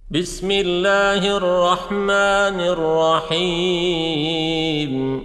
بسم الله الرحمن الرحيم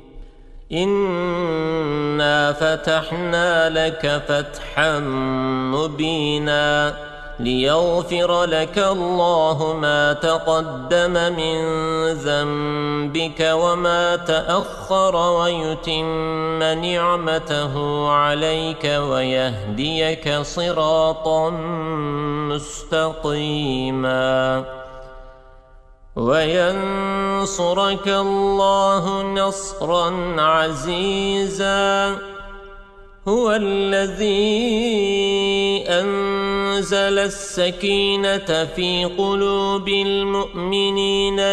إنا فتحنا لك فتحا مبينا ليغفر لك الله ما تقدم من ذنبك وما تأخر ويتم نعمته عليك ويهديك صراطا مستقيما وينصرك الله نصرا عزيزا هو الذي أنزل السكينة في قلوب المؤمنين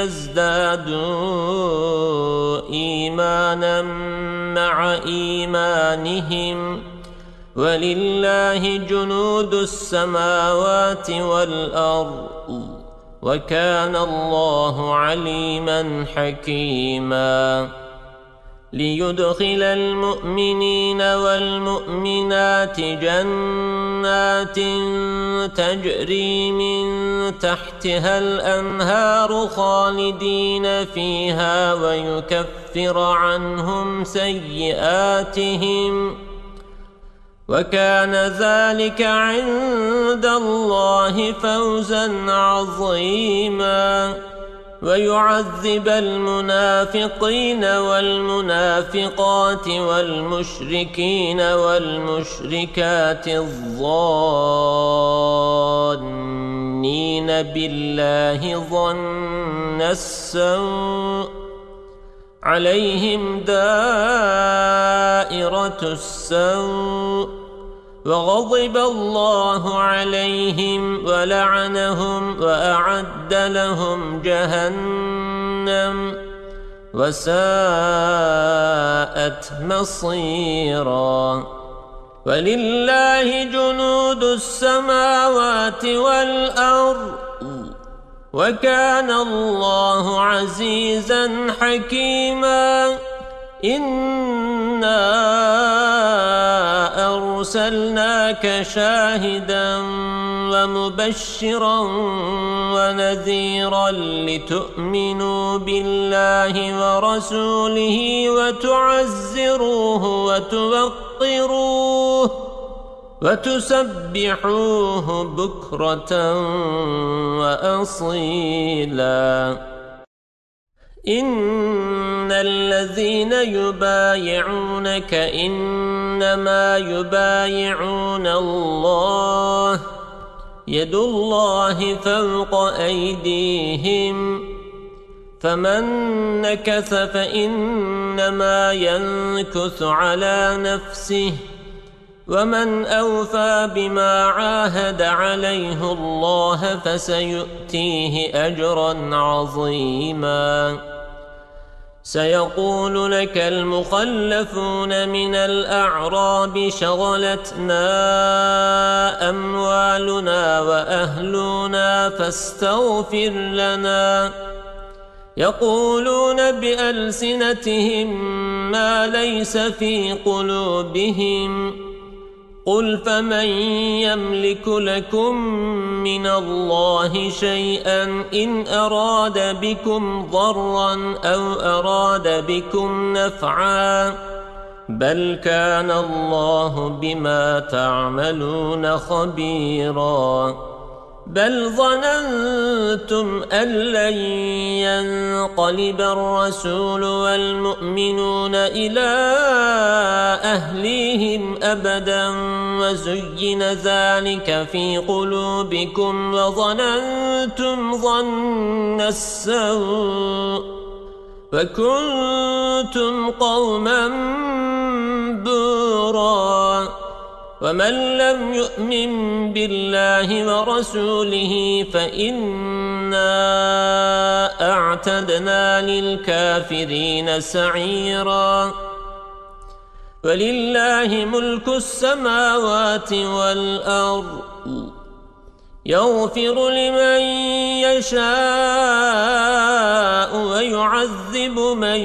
ليزدادوا إيمانا مع إيمانهم ولله جنود السماوات والأرض وكان الله عليما حكيما ليدخل المؤمنين والمؤمنات جنات تجري من تحتها الأنهار خالدين فيها ويكفر عنهم سيئاتهم وكان ذلك عند الله فوزا عظيما ويعذب المنافقين والمنافقات والمشركين والمشركات الظانين بالله ظن السوء عليهم دائرة السوء وغضب الله عليهم ولعنهم وأعد لهم جهنم وساءت مصيرا ولله جنود السماوات والأرض وكان الله عزيزا حكيما إنا أرسلناك شاهدا ومبشرا ونذيرا لتؤمنوا بالله ورسوله وتعزروه وتوقروه وتسبحوه بكرة وأصيلا إن الذين يبايعونك إنما يبايعون الله يد الله فوق أيديهم فمن نكث فإنما ينكث على نفسه ومن أوفى بما عاهد عليه الله فسيؤتيه أجرا عظيما سيقول لك المخلفون من الأعراب شغلتنا أموالنا وأهلنا فاستغفر لنا يقولون بألسنتهم ما ليس في قلوبهم قل فمن يملك لكم من الله شيئا إن أراد بكم ضرا أو أراد بكم نفعا بل كان الله بما تعملون خبيرا بل ظننتم أن لن ينقلب الرسول والمؤمنون إلى أهليهم أبدا وزين ذلك في قلوبكم وظننتم ظن السوء وكنتم قوما بورا ومن لم يؤمن بالله ورسوله فإنا أعتدنا للكافرين سعيرا ولله ملك السماوات والأرض يغفر لمن يشاء ويعذب من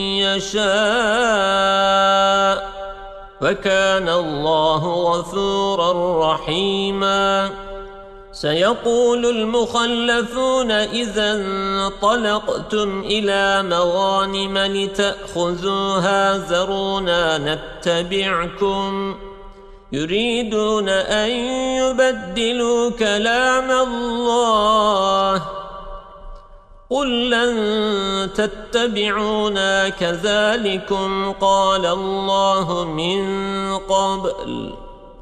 يشاء وكان الله غفورا رحيما سيقول المخلفون إذا انطلقتم إلى مغانم لتأخذوها ذرونا نتبعكم يريدون أن يبدلوا كلام الله قل لن تتبعونا كذلكم قال الله من قبل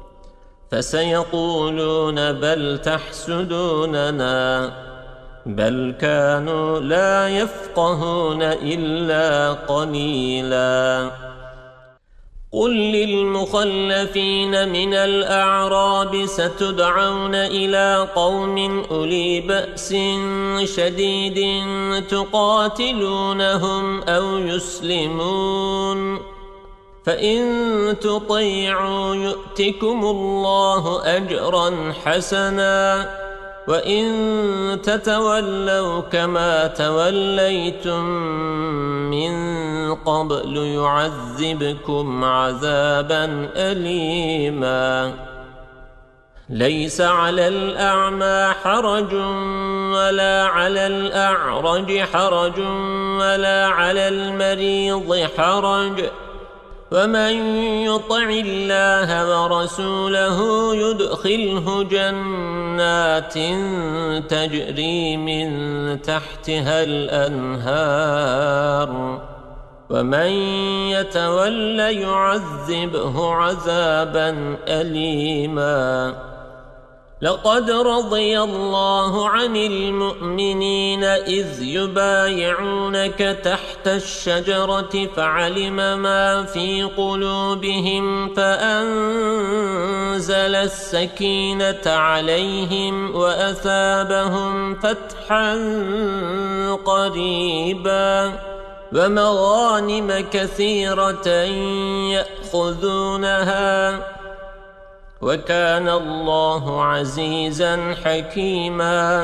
فسيقولون بل تحسدوننا بل كانوا لا يفقهون إلا قليلا قل للمخلفين من الأعراب ستدعون إلى قوم أولي بأس شديد تقاتلونهم أو يسلمون فإن تطيعوا يؤتكم الله أجرا حسنا وإن تتولوا كما توليتم من قبل يعذبكم عذابا أليما ليس على الأعمى حرج ولا على الأعرج حرج ولا على المريض حرج ومن يطع الله ورسوله يدخله جنات تجري من تحتها الأنهار ومن يتول يعذبه عذابا أليما لقد رضي الله عن المؤمنين إذ يبايعونك تحت الشجرة فعلم ما في قلوبهم فأنزل السكينة عليهم وأثابهم فتحا قريبا ومغانم كثيرة يأخذونها وكان الله عزيزا حكيما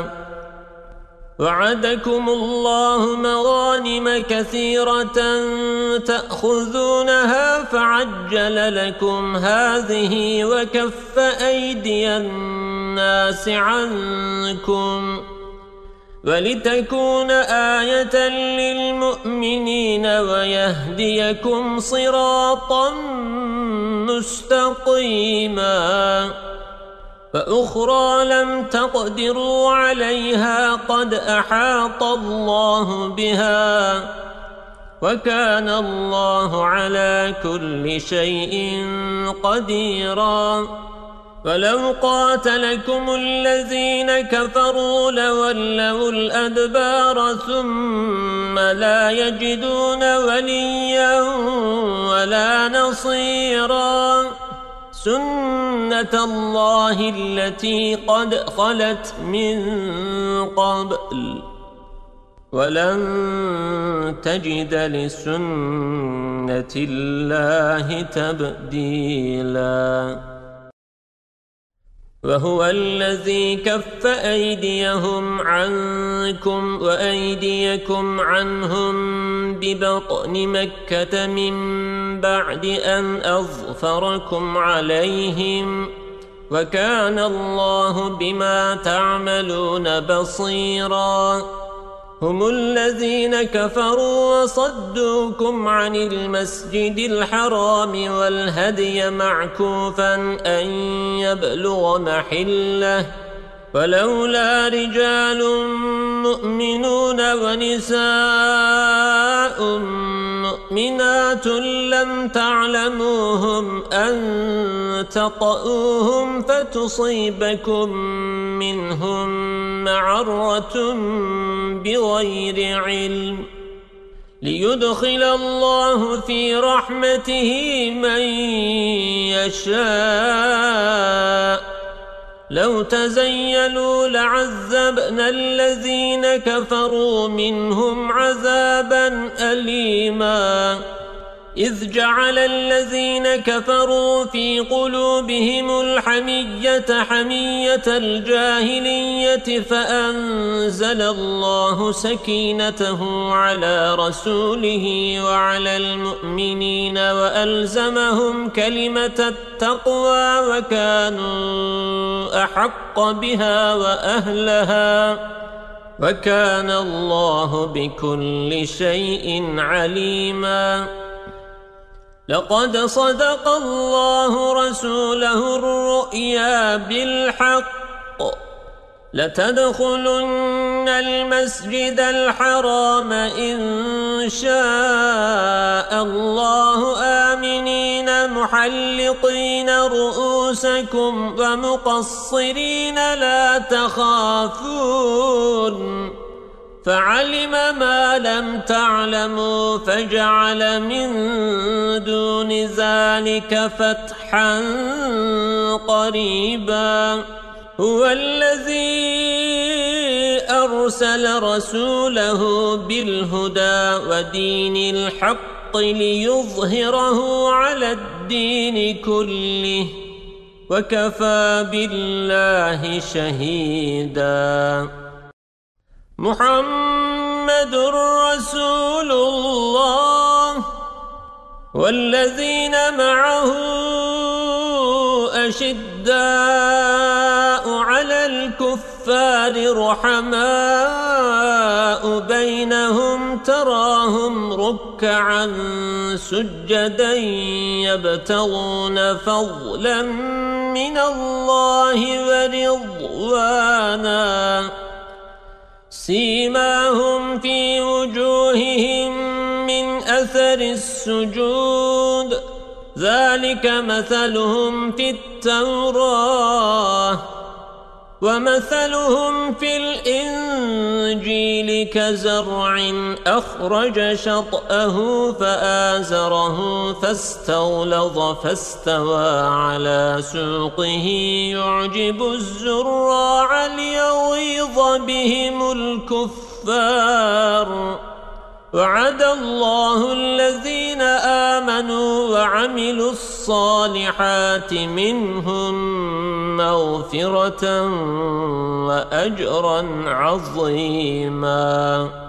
وعدكم الله مغانم كثيرة تأخذونها فعجل لكم هذه وكف أيدي الناس عنكم ولتكون آية للمؤمنين ويهديكم صراطا مستقيما فأخرى لم تقدروا عليها قد أحاط الله بها وكان الله على كل شيء قديرا ولو قاتلكم الذين كفروا لولوا الأدبار ثم لا يجدون وليا ولا نصيرا سنة الله التي قد خلت من قبل ولن تجد لسنة الله تبديلا وهو الذي كف أيديهم عنكم وأيديكم عنهم ببطن مكة من بعد أن أظفركم عليهم وكان الله بما تعملون بصيرا هم الذين كفروا وصدوكم عن المسجد الحرام والهدي معكوفا أن يبلغ محله ولولا رجال مؤمنون ونساء مؤمنات لم تعلموهم أن تطؤوهم فتصيبكم منهم معرة بغير علم ليدخل الله في رحمته من يشاء لو تزيلوا لعذبنا الذين كفروا منهم عذابا أليما إذ جعل الذين كفروا في قلوبهم الحمية حمية الجاهلية فأنزل الله سكينته على رسوله وعلى المؤمنين وألزمهم كلمة التقوى وكانوا أحق بها وأهلها وكان الله بكل شيء عليما. لقد صدق الله رسوله الرؤيا بالحق لتدخلن المسجد الحرام إن شاء الله آمنين محلقين رؤوسكم ومقصرين لا تخافون فعلم ما لم تعلموا فجعل من دون ذلك فتحا قريبا. هو الذي أرسل رسوله بالهدى ودين الحق ليظهره على الدين كله وكفى بالله شهيدا. محمد رسول الله والذين معه أشداء على الكفار رحماء بينهم تراهم ركعا سجدا يبتغون فضلا من الله ورضوانا سيماهم في وجوههم من أثر السجود ذلك مثلهم في التوراة ومثلهم في الإنجيل كزرع أخرج شطأه فآزره فاستغلظ فاستوى على سوقه يعجب الزراع ليغيظ بهم الكفار. وعد الله الذين آمنوا وعملوا الصالحات منهم مغفرة وأجرا عظيما.